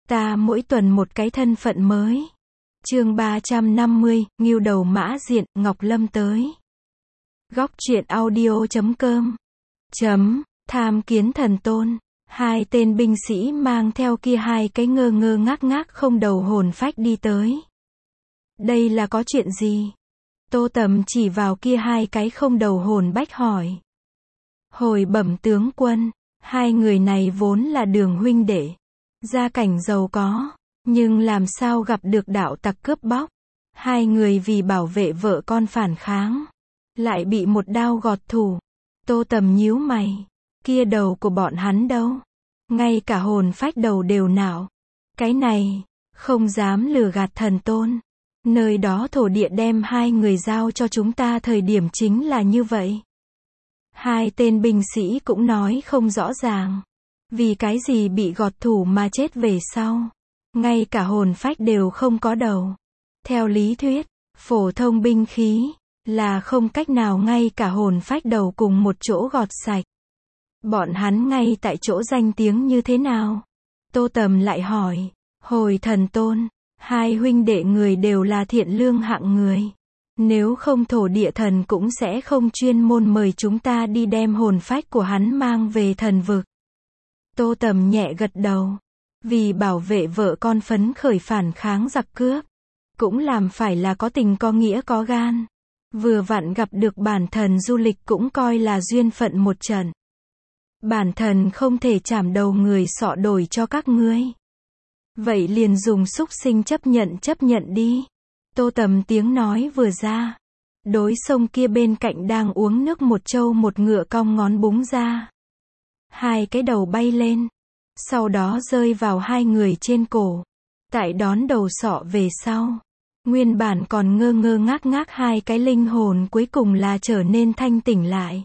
Ta mỗi tuần một cái thân phận mới. Chương 350, Ngưu Đầu Mã Diện, Ngọc Lâm tới. Góc truyện audio.com. Tham kiến thần tôn. Hai tên binh sĩ mang theo kia hai cái ngơ ngơ ngác ngác không đầu hồn phách đi tới. Đây là có chuyện gì? Tô Tầm chỉ vào kia hai cái không đầu hồn bách hỏi. Hồi bẩm tướng quân, hai người này vốn là Đường huynh đệ, gia cảnh giàu có, nhưng làm sao gặp được đạo tặc cướp bóc. Hai người vì bảo vệ vợ con phản kháng, lại bị một đao gọt thủ. Tô Tầm nhíu mày, kia đầu của bọn hắn đâu? Ngay cả hồn phách đầu đều nạo. Cái này, không dám lừa gạt thần tôn. Nơi đó thổ địa đem hai người giao cho chúng ta thời điểm chính là như vậy. Hai tên binh sĩ cũng nói không rõ ràng. Vì cái gì bị gọt thủ mà chết về sau. Ngay cả hồn phách đều không có đầu. Theo lý thuyết, phổ thông binh khí, là không cách nào ngay cả hồn phách đầu cùng một chỗ gọt sạch. Bọn hắn ngay tại chỗ danh tiếng như thế nào? Tô Tầm lại hỏi, hồi thần tôn, hai huynh đệ người đều là thiện lương hạng người. Nếu không thổ địa thần cũng sẽ không chuyên môn mời chúng ta đi đem hồn phách của hắn mang về thần vực. Tô Tầm nhẹ gật đầu. Vì bảo vệ vợ con phấn khởi phản kháng giặc cướp. Cũng làm phải là có tình có nghĩa có gan. Vừa vặn gặp được bản thần du lịch cũng coi là duyên phận một trận. Bản thần không thể chảm đầu người sọ đổi cho các ngươi. Vậy liền dùng súc sinh chấp nhận đi. Tô Tầm tiếng nói vừa ra. Đối sông kia bên cạnh đang uống nước một trâu một ngựa cong ngón búng ra. Hai cái đầu bay lên. Sau đó rơi vào hai người trên cổ. Tại đón đầu sọ về sau. Nguyên bản còn ngơ ngơ ngác ngác hai cái linh hồn cuối cùng là trở nên thanh tỉnh lại.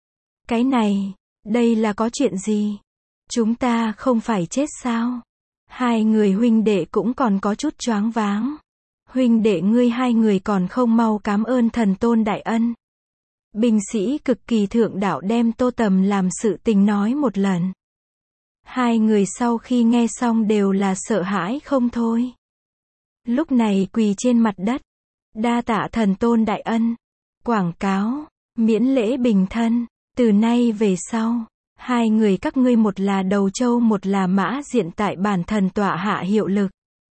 Cái này, đây là có chuyện gì? Chúng ta không phải chết sao? Hai người huynh đệ cũng còn có chút choáng váng. Huynh đệ ngươi hai người còn không mau cảm ơn thần tôn đại ân. Binh sĩ cực kỳ thượng đạo đem Tô Tầm làm sự tình nói một lần. Hai người sau khi nghe xong đều là sợ hãi không thôi. Lúc này quỳ trên mặt đất. Đa tạ thần tôn đại ân. Quảng cáo, miễn lễ bình thân. Từ nay về sau, hai người các ngươi một là đầu trâu một là mã diện tại bản thần tọa hạ hiệu lực.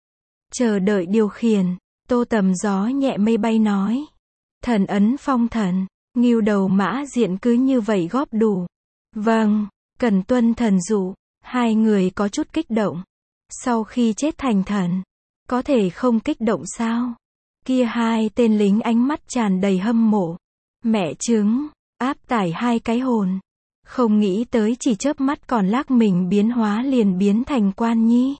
Chờ đợi điều khiển. Tô Tầm gió nhẹ mây bay nói. Thần ấn phong thần. Ngưu Đầu Mã Diện cứ như vậy góp đủ. Vâng, cần tuân thần dụ. Hai người có chút kích động. Sau khi chết thành thần, có thể không kích động sao? Kia hai tên lính ánh mắt tràn đầy hâm mộ. Mẹ chứng, áp tải hai cái hồn. Không nghĩ tới chỉ chớp mắt còn lắc mình biến hóa liền biến thành quan nhi.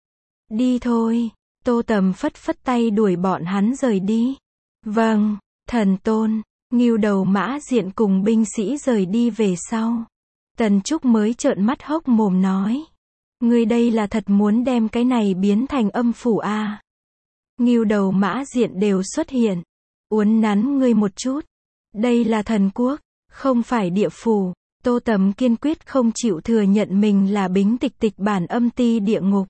Đi thôi. Tô Tầm phất phất tay đuổi bọn hắn rời đi. Vâng, thần tôn. Ngưu Đầu Mã Diện cùng binh sĩ rời đi về sau. Tần Trúc mới trợn mắt hốc mồm nói. Ngươi đây là thật muốn đem cái này biến thành âm phủ à? Ngưu Đầu Mã Diện đều xuất hiện. Uốn nắn ngươi một chút. Đây là thần quốc, không phải địa phủ. Tô Tầm kiên quyết không chịu thừa nhận mình là bính tịch bản âm ti địa ngục.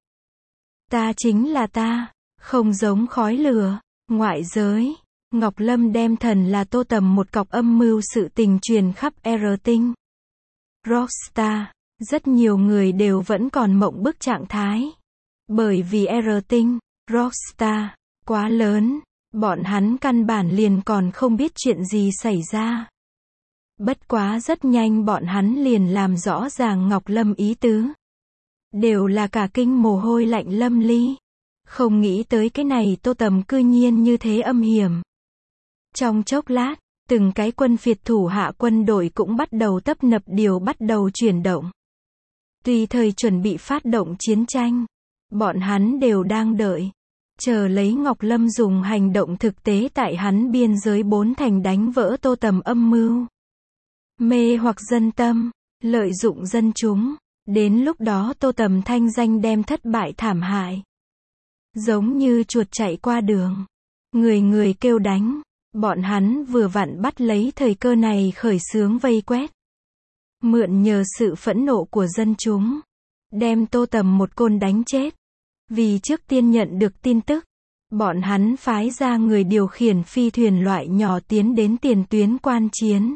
Ta chính là ta, không giống khói lửa, ngoại giới. Ngọc Lâm đem thần là Tô Tầm một cọc âm mưu sự tình truyền khắp R tinh. Rockstar, rất nhiều người đều vẫn còn mộng bức trạng thái. Bởi vì R tinh, Rockstar, quá lớn, bọn hắn căn bản liền còn không biết chuyện gì xảy ra. Bất quá rất nhanh bọn hắn liền làm rõ ràng Ngọc Lâm ý tứ. Đều là cả kinh mồ hôi lạnh lâm ly. Không nghĩ tới cái này Tô Tầm cư nhiên như thế âm hiểm. Trong chốc lát, từng cái quân phiệt thủ hạ quân đội cũng bắt đầu tấp nập điều bắt đầu chuyển động. Tùy thời chuẩn bị phát động chiến tranh. Bọn hắn đều đang đợi. Chờ lấy Ngọc Lâm dùng hành động thực tế tại hắn biên giới 4 thành đánh vỡ Tô Tầm âm mưu. Mê hoặc dân tâm, lợi dụng dân chúng. Đến lúc đó Tô Tầm thanh danh đem thất bại thảm hại. Giống như chuột chạy qua đường. Người người kêu đánh. Bọn hắn vừa vặn bắt lấy thời cơ này khởi xướng vây quét. Mượn nhờ sự phẫn nộ của dân chúng. Đem Tô Tầm một côn đánh chết. Vì trước tiên nhận được tin tức, bọn hắn phái ra người điều khiển phi thuyền loại nhỏ tiến đến tiền tuyến quan chiến.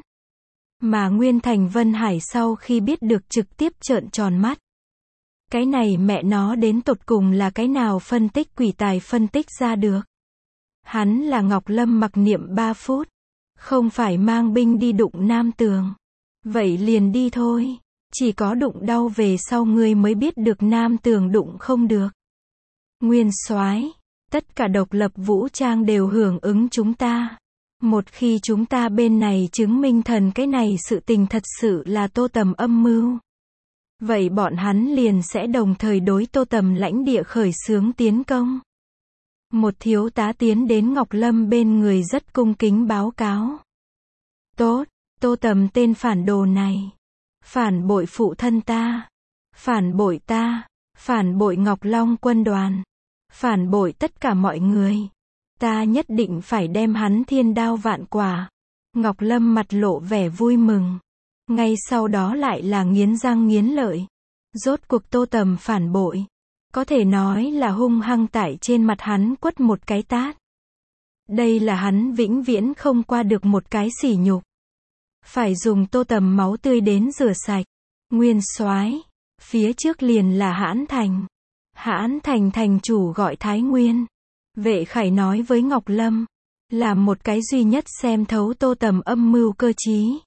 Mà Nguyên Thành Vân Hải sau khi biết được trực tiếp trợn tròn mắt. Cái này mẹ nó đến tột cùng là cái nào phân tích quỷ tài phân tích ra được. Hắn là Ngọc Lâm mặc niệm 3 phút. Không phải mang binh đi đụng Nam Tường. Vậy liền đi thôi. Chỉ có đụng đau về sau ngươi mới biết được Nam Tường đụng không được. Nguyên soái, tất cả độc lập vũ trang đều hưởng ứng chúng ta. Một khi chúng ta bên này chứng minh thần cái này sự tình thật sự là Tô Tầm âm mưu. Vậy bọn hắn liền sẽ đồng thời đối Tô Tầm lãnh địa khởi xướng tiến công. Một thiếu tá tiến đến Ngọc Lâm bên người rất cung kính báo cáo. Tốt, Tô Tầm tên phản đồ này. Phản bội phụ thân ta. Phản bội ta. Phản bội Ngọc Long quân đoàn. Phản bội tất cả mọi người. Ta nhất định phải đem hắn thiên đao vạn quả. Ngọc Lâm mặt lộ vẻ vui mừng. Ngay sau đó lại là nghiến răng nghiến lợi. Rốt cuộc Tô Tầm phản bội. Có thể nói là hung hăng tại trên mặt hắn quất một cái tát. Đây là hắn vĩnh viễn không qua được một cái sỉ nhục. Phải dùng Tô Tầm máu tươi đến rửa sạch. Nguyên soái, phía trước liền là Hãn Thành. Hãn Thành thành chủ gọi Thái Nguyên. Vệ Khải nói với Ngọc Lâm. Là một cái duy nhất xem thấu Tô Tầm âm mưu cơ trí.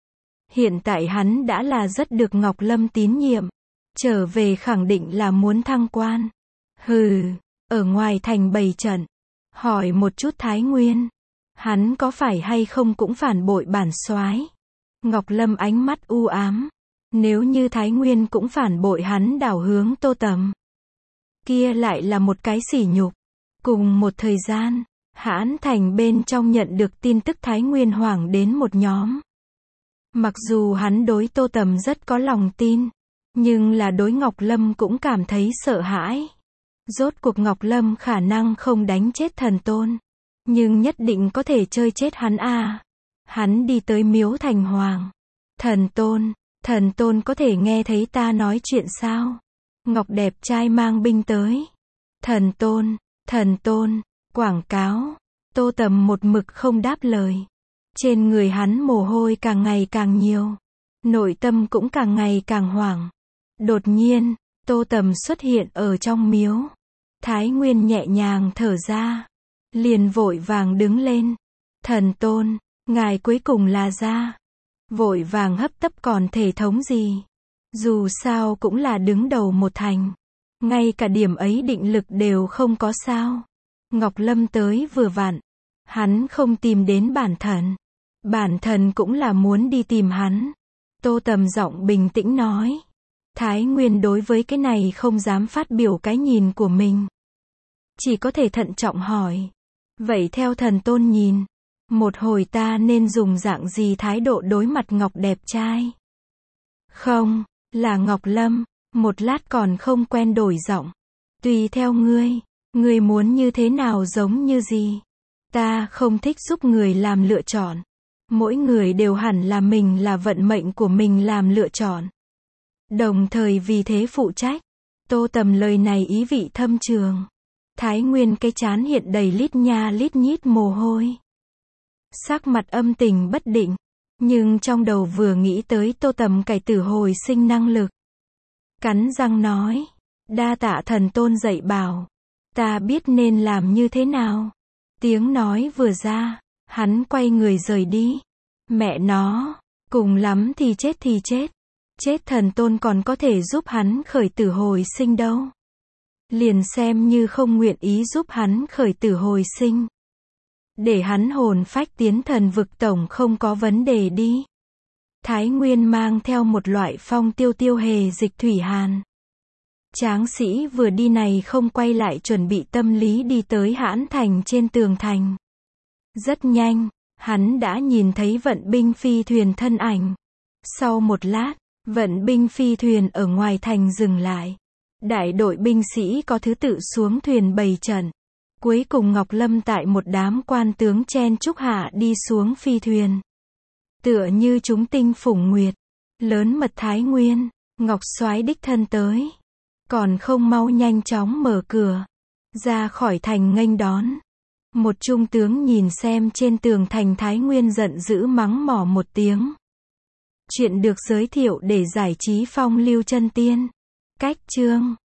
Hiện tại hắn đã là rất được Ngọc Lâm tín nhiệm. Trở về khẳng định là muốn thăng quan. Hừ, ở ngoài thành bày trận. Hỏi một chút Thái Nguyên. Hắn có phải hay không cũng phản bội bản soái? Ngọc Lâm ánh mắt u ám. Nếu như Thái Nguyên cũng phản bội hắn đảo hướng Tô Tầm. Kia lại là một cái sỉ nhục. Cùng một thời gian, Hãn Thành bên trong nhận được tin tức Thái Nguyên hoảng đến một nhóm. Mặc dù hắn đối Tô Tầm rất có lòng tin, nhưng là đối Ngọc Lâm cũng cảm thấy sợ hãi. Rốt cuộc Ngọc Lâm khả năng không đánh chết thần tôn, nhưng nhất định có thể chơi chết hắn à. Hắn đi tới miếu thành hoàng. Thần tôn có thể nghe thấy ta nói chuyện sao? Ngọc đẹp trai mang binh tới. Thần tôn, quảng cáo. Tô Tầm một mực không đáp lời. Trên người hắn mồ hôi càng ngày càng nhiều. Nội tâm cũng càng ngày càng hoảng. Đột nhiên, Tô Tầm xuất hiện ở trong miếu. Thái Nguyên nhẹ nhàng thở ra. Liền vội vàng đứng lên. Thần tôn, ngài cuối cùng là ra. Vội vàng hấp tấp còn thể thống gì. Dù sao cũng là đứng đầu một thành. Ngay cả điểm ấy định lực đều không có sao. Ngọc Lâm tới vừa vặn. Hắn không tìm đến bản thần. Bản thần cũng là muốn đi tìm hắn. Tô Tầm giọng bình tĩnh nói. Thái Nguyên đối với cái này không dám phát biểu cái nhìn của mình. Chỉ có thể thận trọng hỏi. Vậy theo thần tôn nhìn, một hồi ta nên dùng dạng gì thái độ đối mặt Ngọc đẹp trai? Không, là Ngọc Lâm, một lát còn không quen đổi giọng. Tùy theo ngươi muốn như thế nào giống như gì? Ta không thích giúp người làm lựa chọn. Mỗi người đều hẳn là mình là vận mệnh của mình làm lựa chọn. Đồng thời vì thế phụ trách. Tô Tầm lời này ý vị thâm trường. Thái Nguyên cái trán hiện đầy lít nha lít nhít mồ hôi. Sắc mặt âm tình bất định. Nhưng trong đầu vừa nghĩ tới Tô Tầm cải tử hồi sinh năng lực. Cắn răng nói. Đa tạ thần tôn dạy bảo. Ta biết nên làm như thế nào. Tiếng nói vừa ra. Hắn quay người rời đi. Mẹ nó. Cùng lắm thì chết thì chết. Chết thần tôn còn có thể giúp hắn khởi tử hồi sinh đâu. Liền xem như không nguyện ý giúp hắn khởi tử hồi sinh. Để hắn hồn phách tiến thần vực tổng không có vấn đề đi. Thái Nguyên mang theo một loại phong tiêu tiêu hề dịch thủy hàn. Tráng sĩ vừa đi này không quay lại chuẩn bị tâm lý đi tới Hãn Thành trên tường thành. Rất nhanh, hắn đã nhìn thấy vận binh phi thuyền thân ảnh. Sau một lát, vận binh phi thuyền ở ngoài thành dừng lại. Đại đội binh sĩ có thứ tự xuống thuyền bày trận. Cuối cùng Ngọc Lâm tại một đám quan tướng chen chúc hạ đi xuống phi thuyền. Tựa như chúng tinh phủng nguyệt. Lớn mật Thái Nguyên, Ngọc soái đích thân tới. còn không mau nhanh chóng mở cửa, ra khỏi thành nghênh đón. Một trung tướng nhìn xem trên tường thành Thái Nguyên giận dữ mắng mỏ một tiếng. Chuyện được giới thiệu để giải trí phong lưu chân tiên. Cách chương